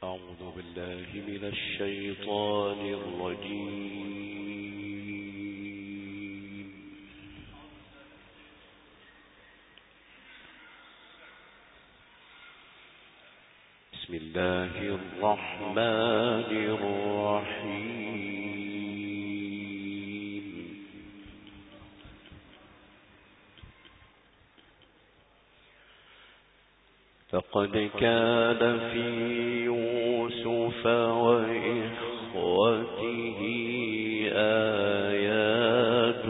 أعوذ بالله من الشيطان الرجيم. بسم الله الرحمن الرحيم. لقد كان في يوسف وإخوته آيات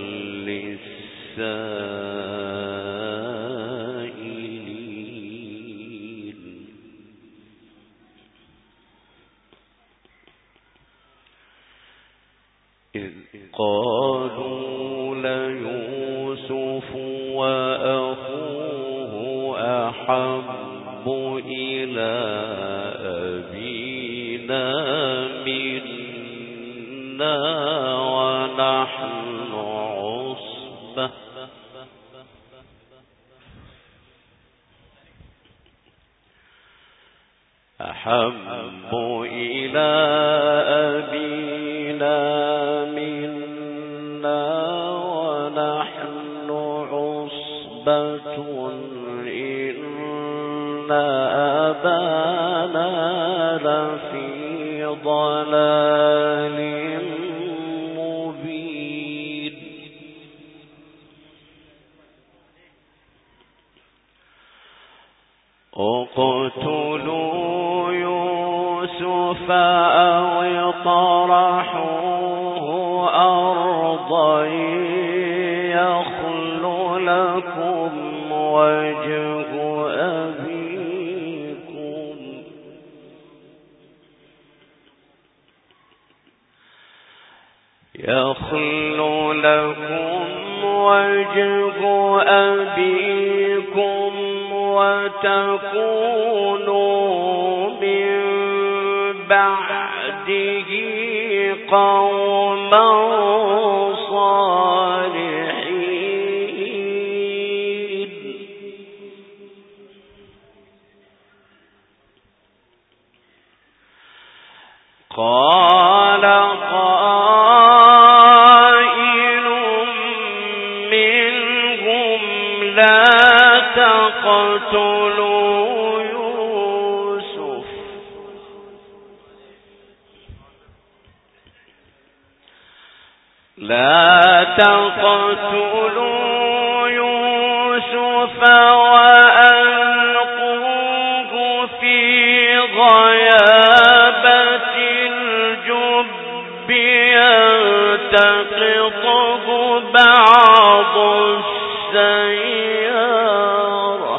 للسائلين. إذ قالوا ليوسف وأخوه أحب إلى أبينا منا ونحن عصبة أحب إلى أبينا منا ونحن عصبة إن أبانا لفي ضلال مبين. اقتلوا يوسف أو اطرحوه أرضا يخل لكم وجه أبيكم يخل لكم وجه أبيكم وتكونوا من بعده قوما صالحين. قال قائل منهم لا تقتلوا يوسف وألقوه في غيابة الجب يلتقطه بعض السيارة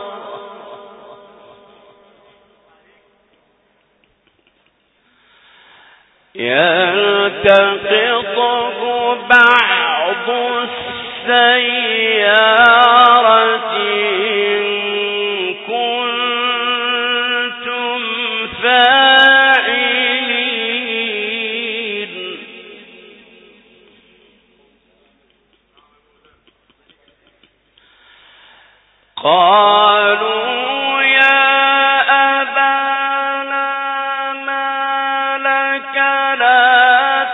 إن كنتم فاعلين. قالوا يا أبانا ما لك لا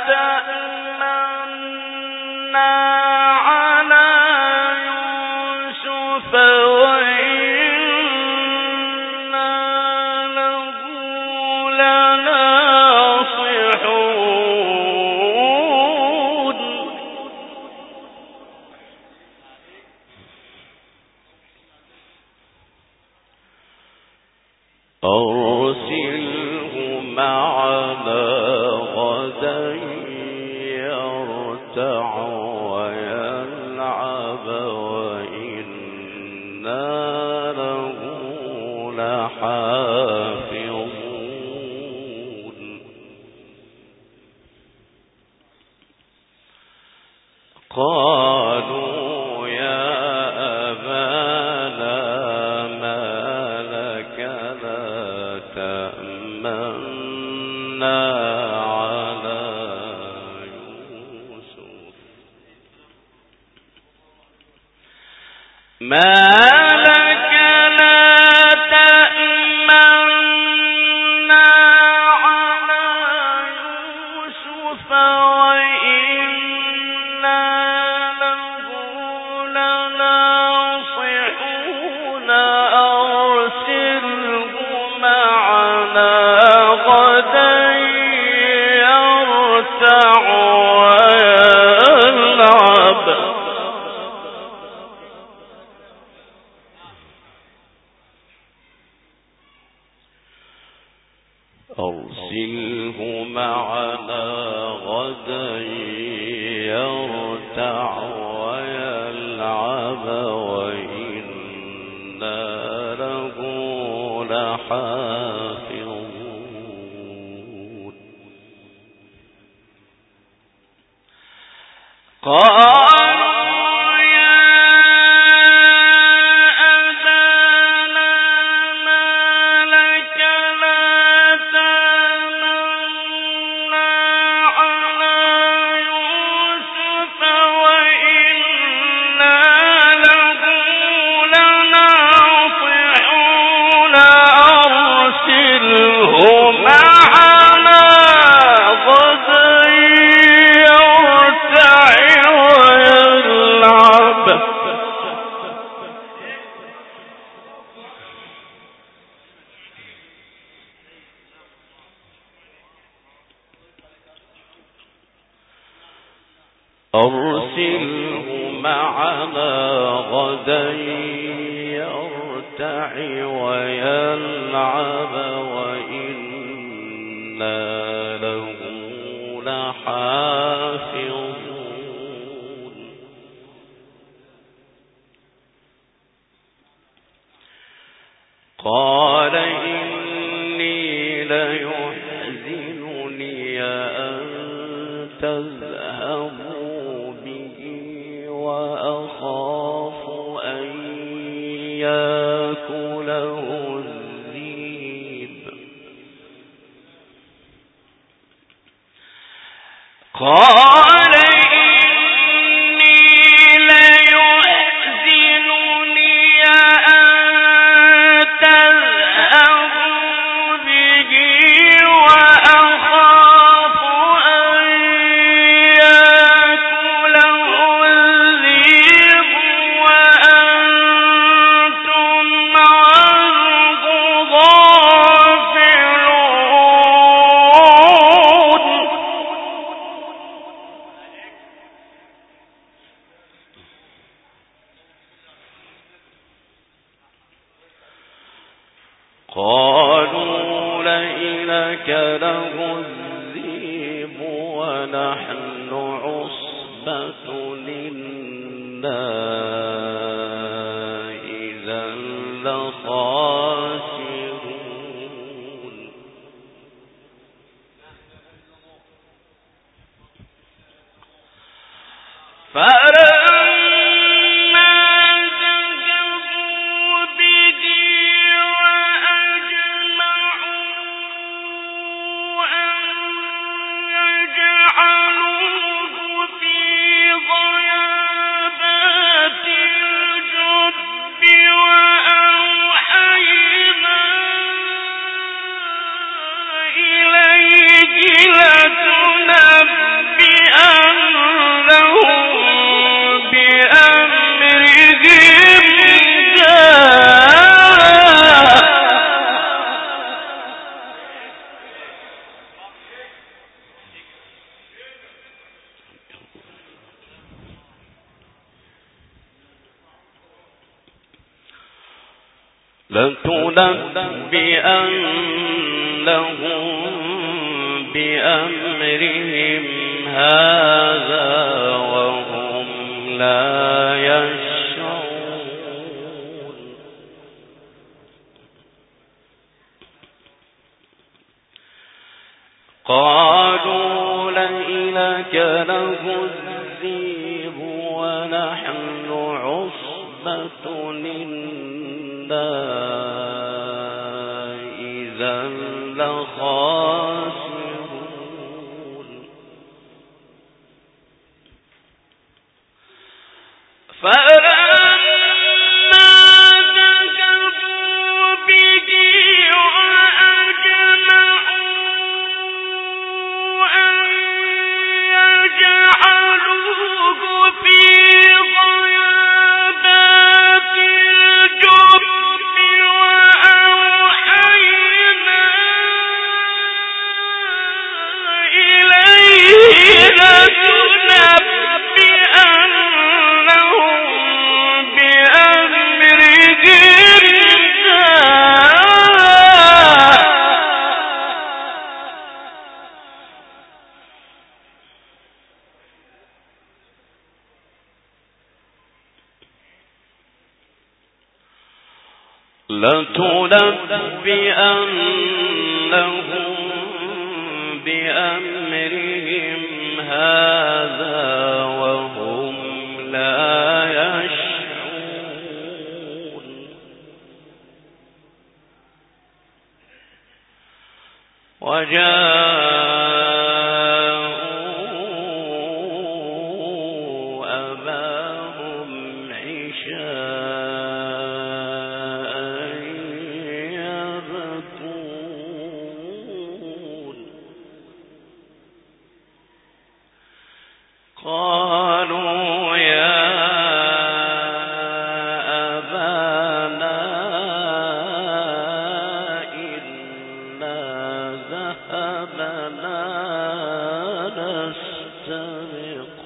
تأمنا على يوسف وإنا له لناصحون. أرسله معنا غدا يرتع ويلعب وإنا له لحافظون. قالوا يا أبانا ما لك لا تأمنا على يوسف ما لك لا تأمنا أرسله معنا غدا يرتع ويلعب وإنا له لحافظون. أرسله معنا غدا يرتع ويلعب وإنا له لحافظون. قال إني ليحزنني أن تذهبوا به وأخاف أن يأكله الذئب. قال إني ليحزنني أن تذهبوا به وأخاف أن يأكله الذئب وأنتم عنه غافلون. قالوا لئن أكله الذئب ونحن عصبة إنا إذا لخاسرون. لتنبئنهم بأمرهم هذا وهم لا يشعرون. قالوا لئن أكله الذئب ونحن عصبة إنا إذا لخاسرون. لتنبئنهم بأمرهم هذا وهم لا يشعرون وجاءوا أباهم عشاء يبكون قالوا يا أبانا إنا ذهبنا نستبق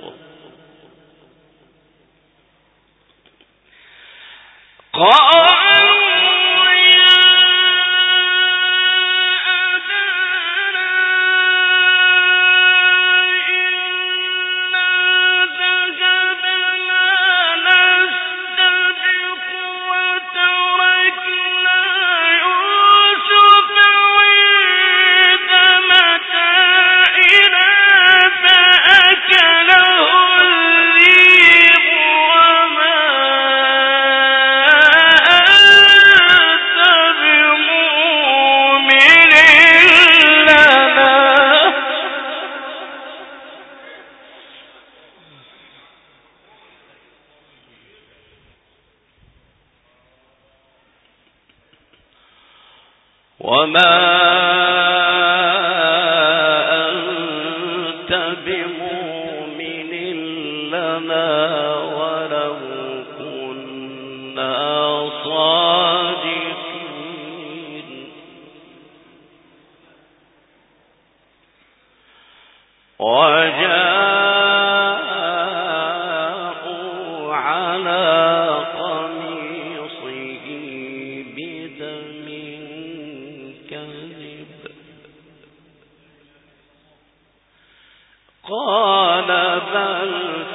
وما أنت بمؤمن لنا ولو كنا صادقين وجاءوا على قميصه بدم كذب قال بل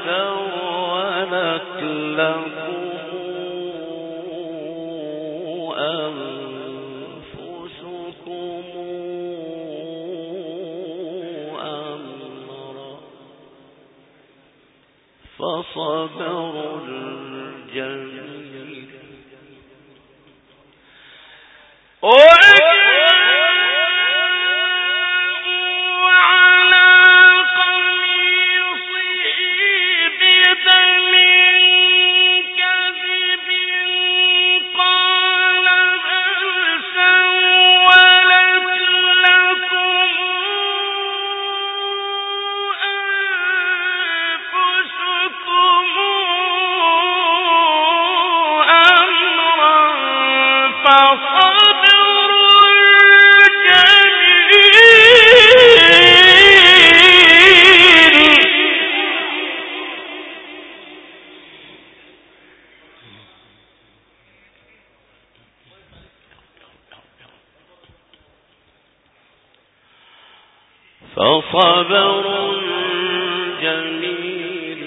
سولت لكم أنفسكم أمرا فصبر جميل فصبر جميل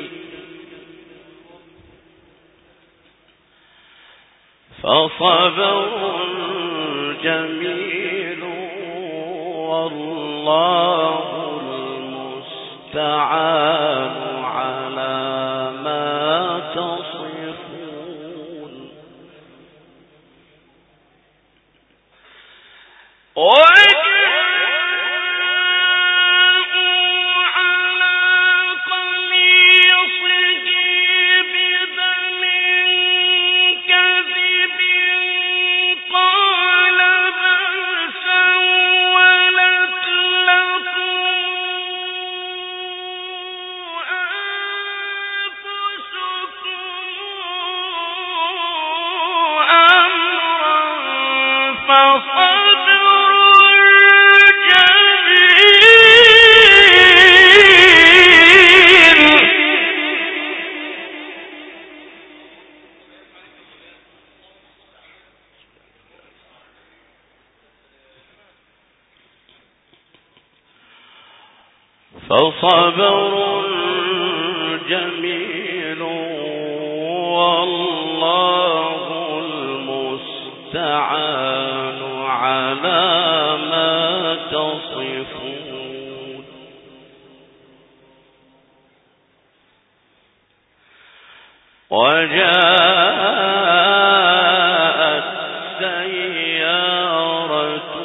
والله المستعان على ما تصفون فصبر جميل والله المستعان المستعان على ما تصفون وجاءت سيارة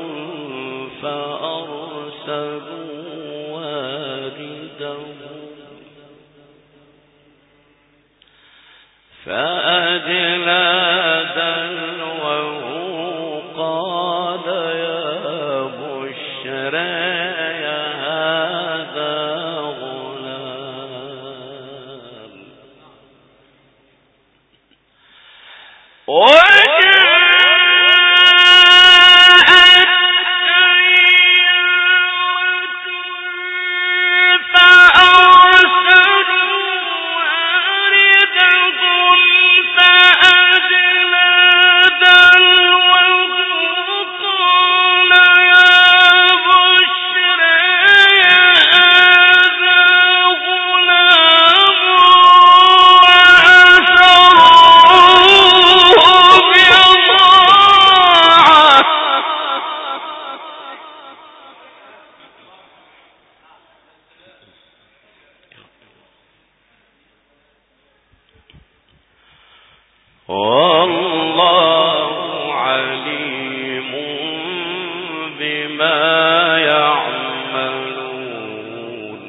فأرسلوا واردهم فأدلى دلوه قال يا بشرى هذا غلام والله عليم بما يعملون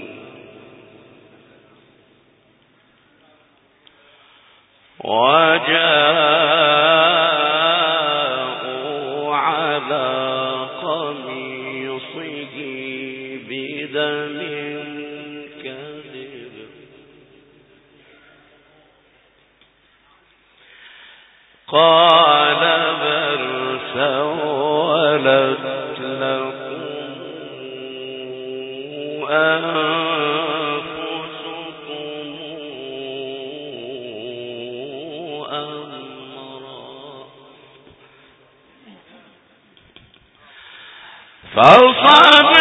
وجاءوا على قميصه بدم كذب قال بل سولت لكم أنفسكم أمرا فصبر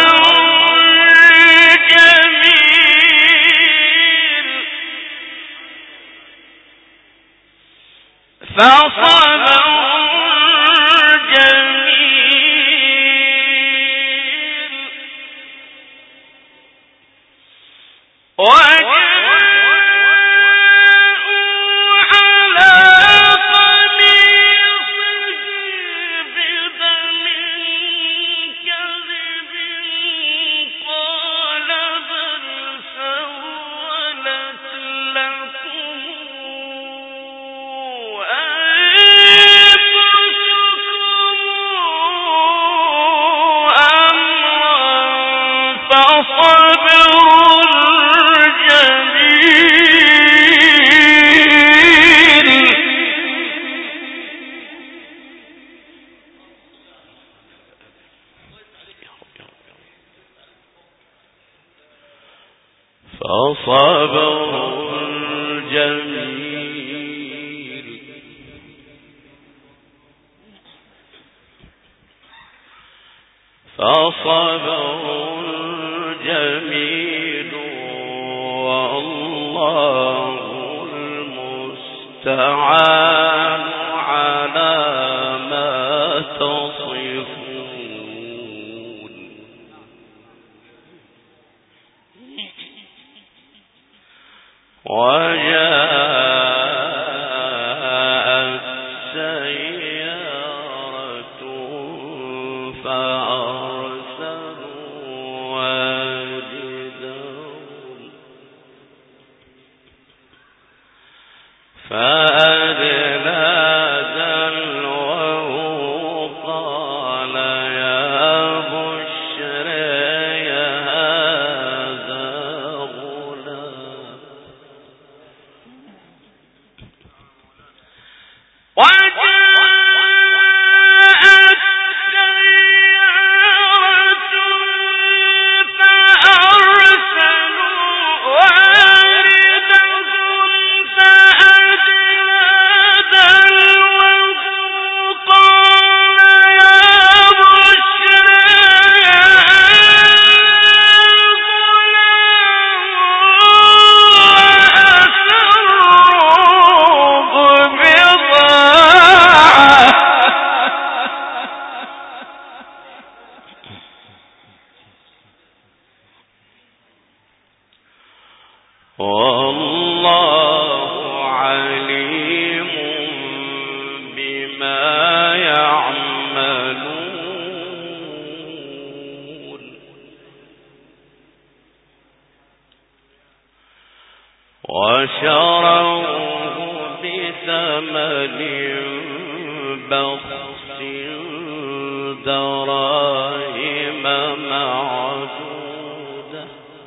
جميل وجاءوا على قميصه بدم كذب قال بل سولت لكم فصبر جميل فصبر جميل والله المستعان على ما تصفون وجاءت سيارة فأرسلوا واردهم فأدلى دلوه قال يا بشرى هذا غلام وجاءت سيارة فأرسلوا واردهم فأدلى والله عليم بما يعملون وشروه بثمن بخس دراهم معدودة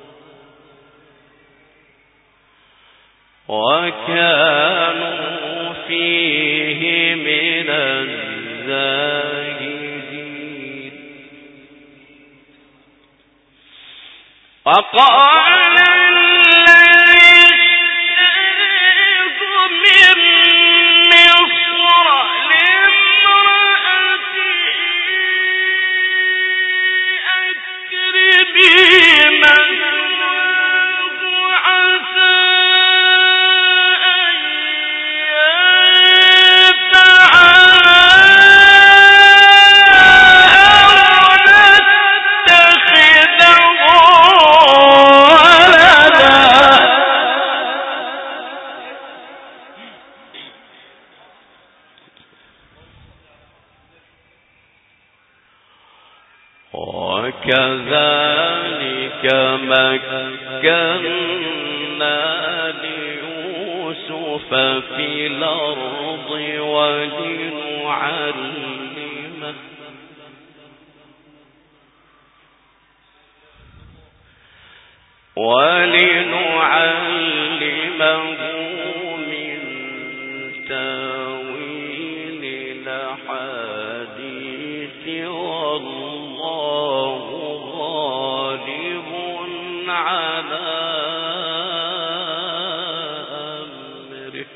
وكانوا فيه من الزاهدين وقال وكذلك مكنا ليوسف في الأرض ولنعلمه من تاويل الأحاديث والله غالب على أمره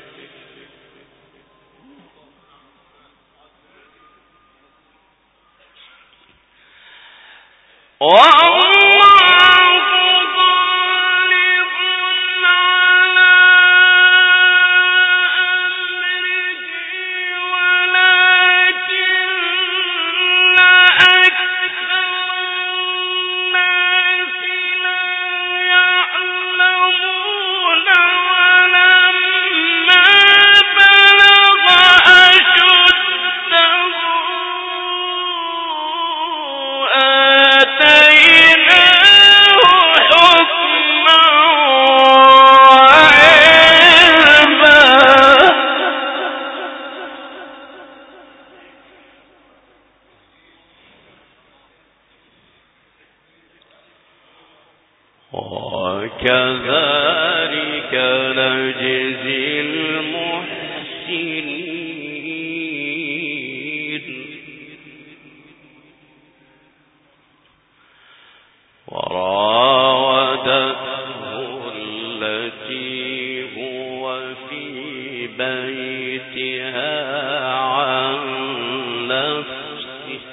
وكذلك نجزي المحسنين وراودته التي هو في بيتها عن نفسه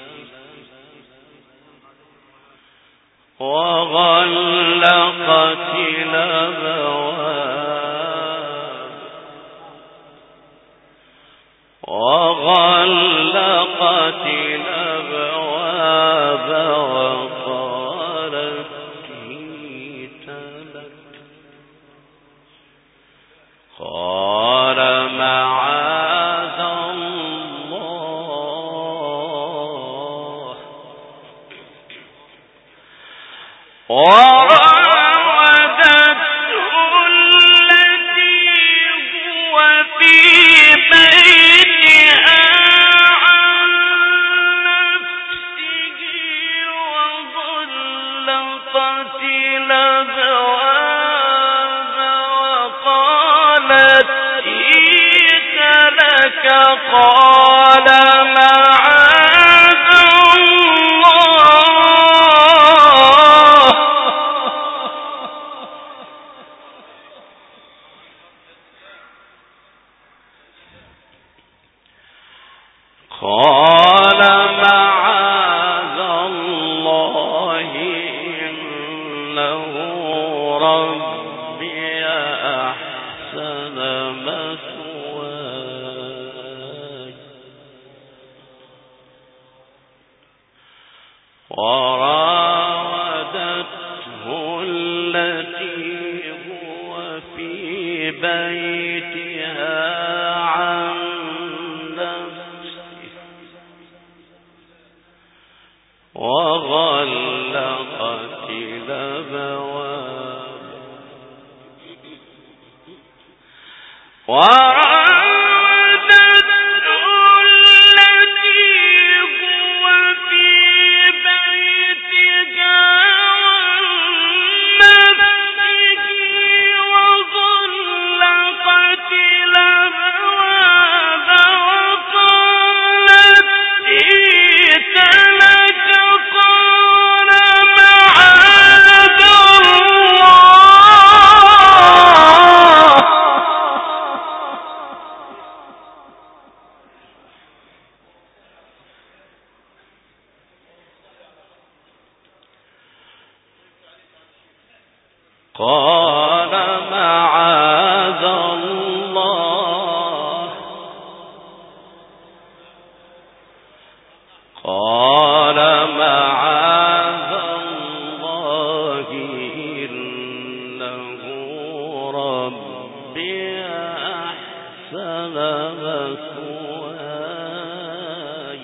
وغلقت الأبواب وقالت هيت لك قال معاذ الله وراودته التي هو في بيتها عن نفسه وغلقت الأبواب وقالت هيت لك قال معاذ الله إنه ربي أحسن مثواي وراودته التي هو بيتها عن نفسه وغلقت الأبواب قال معاذ الله إنه ربي أحسن مثواي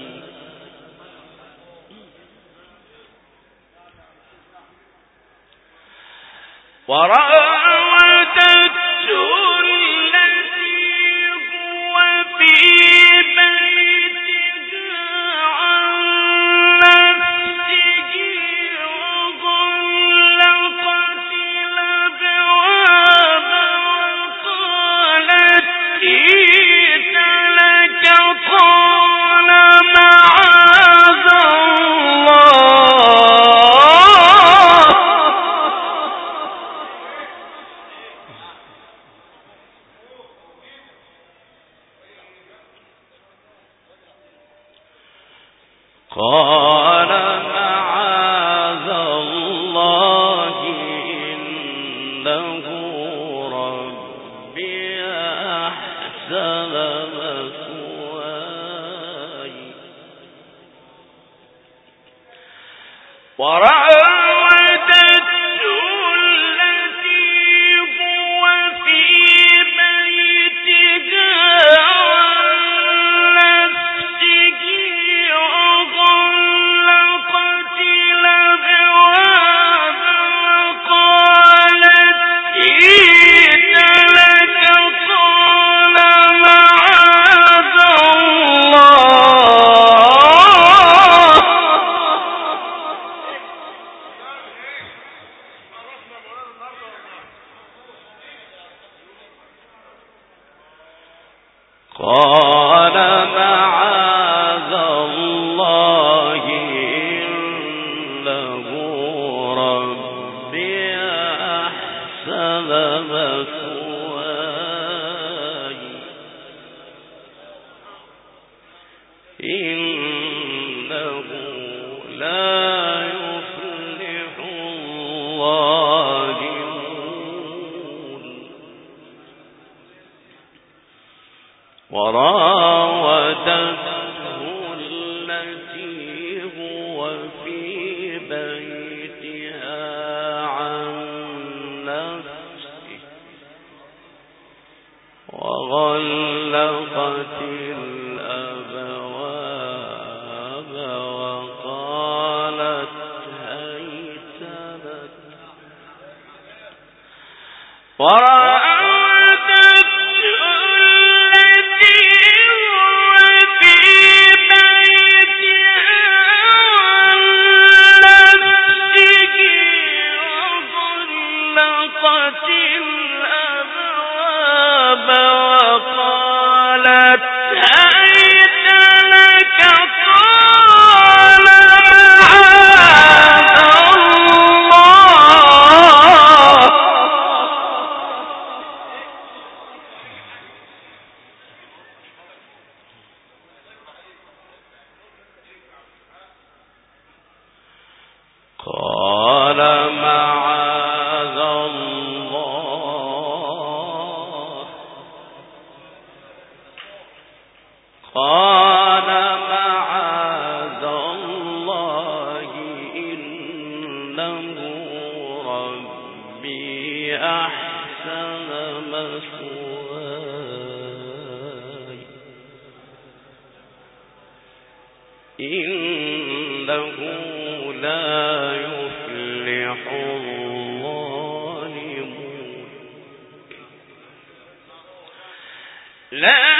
وراودته التي هو في بيتها عن نفسه وغلقت الأبواب وقالت هيت لك قال معاذ الله إنه ربي أحسن مثواي وراودته التي هو في بيتها عن نفسه وغلقت الأبواب وقالت هيت لك قال معاذ الله إنه ربي أحسن مثواي إنه لا يفلح الظالمون وراودته التي هو في بيتها عن نفسه وغلقت الأبواب وقالت هيت لك قال معاذ الله مثواي إنه لا يفلح الظالمون لا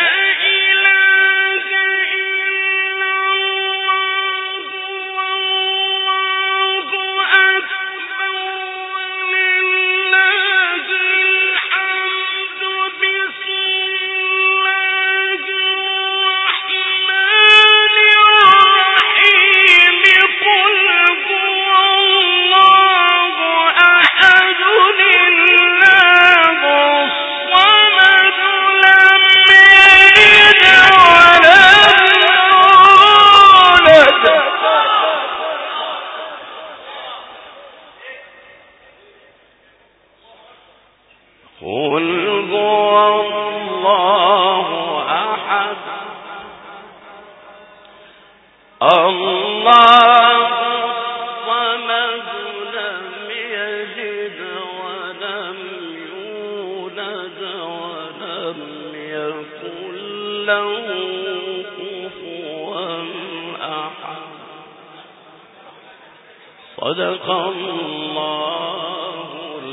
صدق الله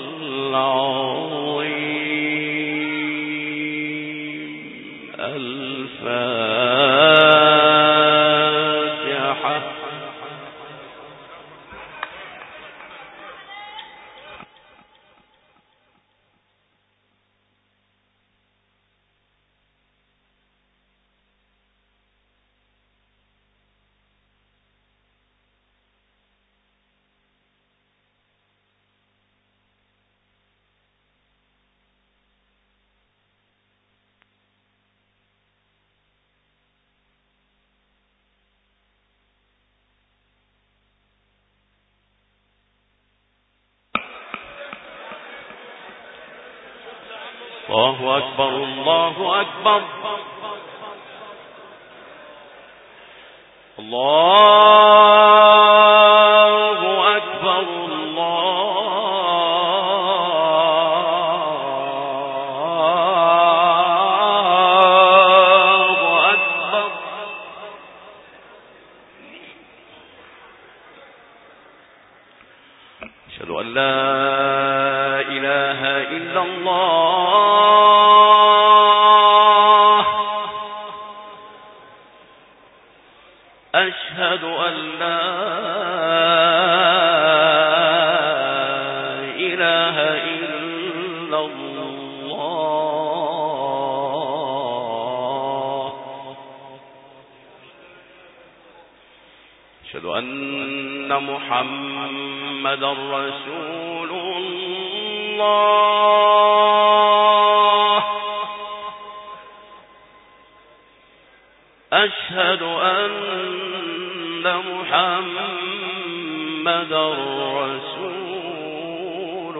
العظيم. الفاتحة. الله أكبر الله أكبر الله أكبر الله أكبر. أشهد أن لا إله إلا الله. أشهد أن لا إله إلا الله. أشهد أن محمدا رسول الله. أشهد أن محمدا رسول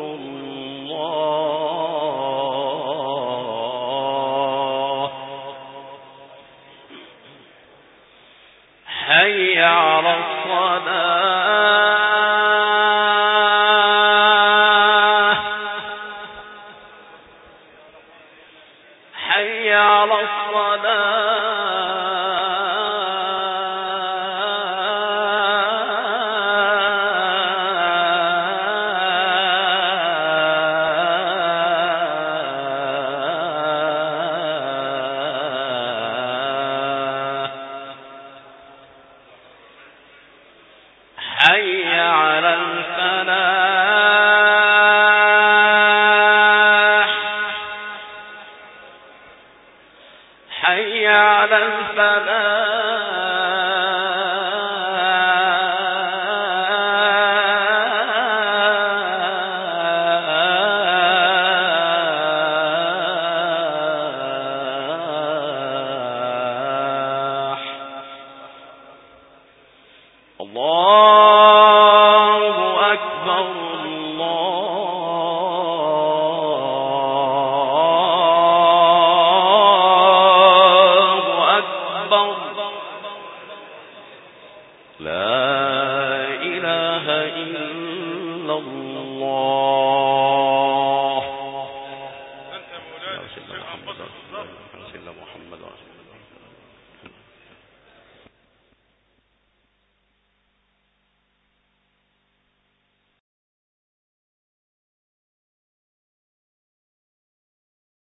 الله. حي على الصلاة. حي على الصلاة. حي على الفلاح. حي على الفلاح.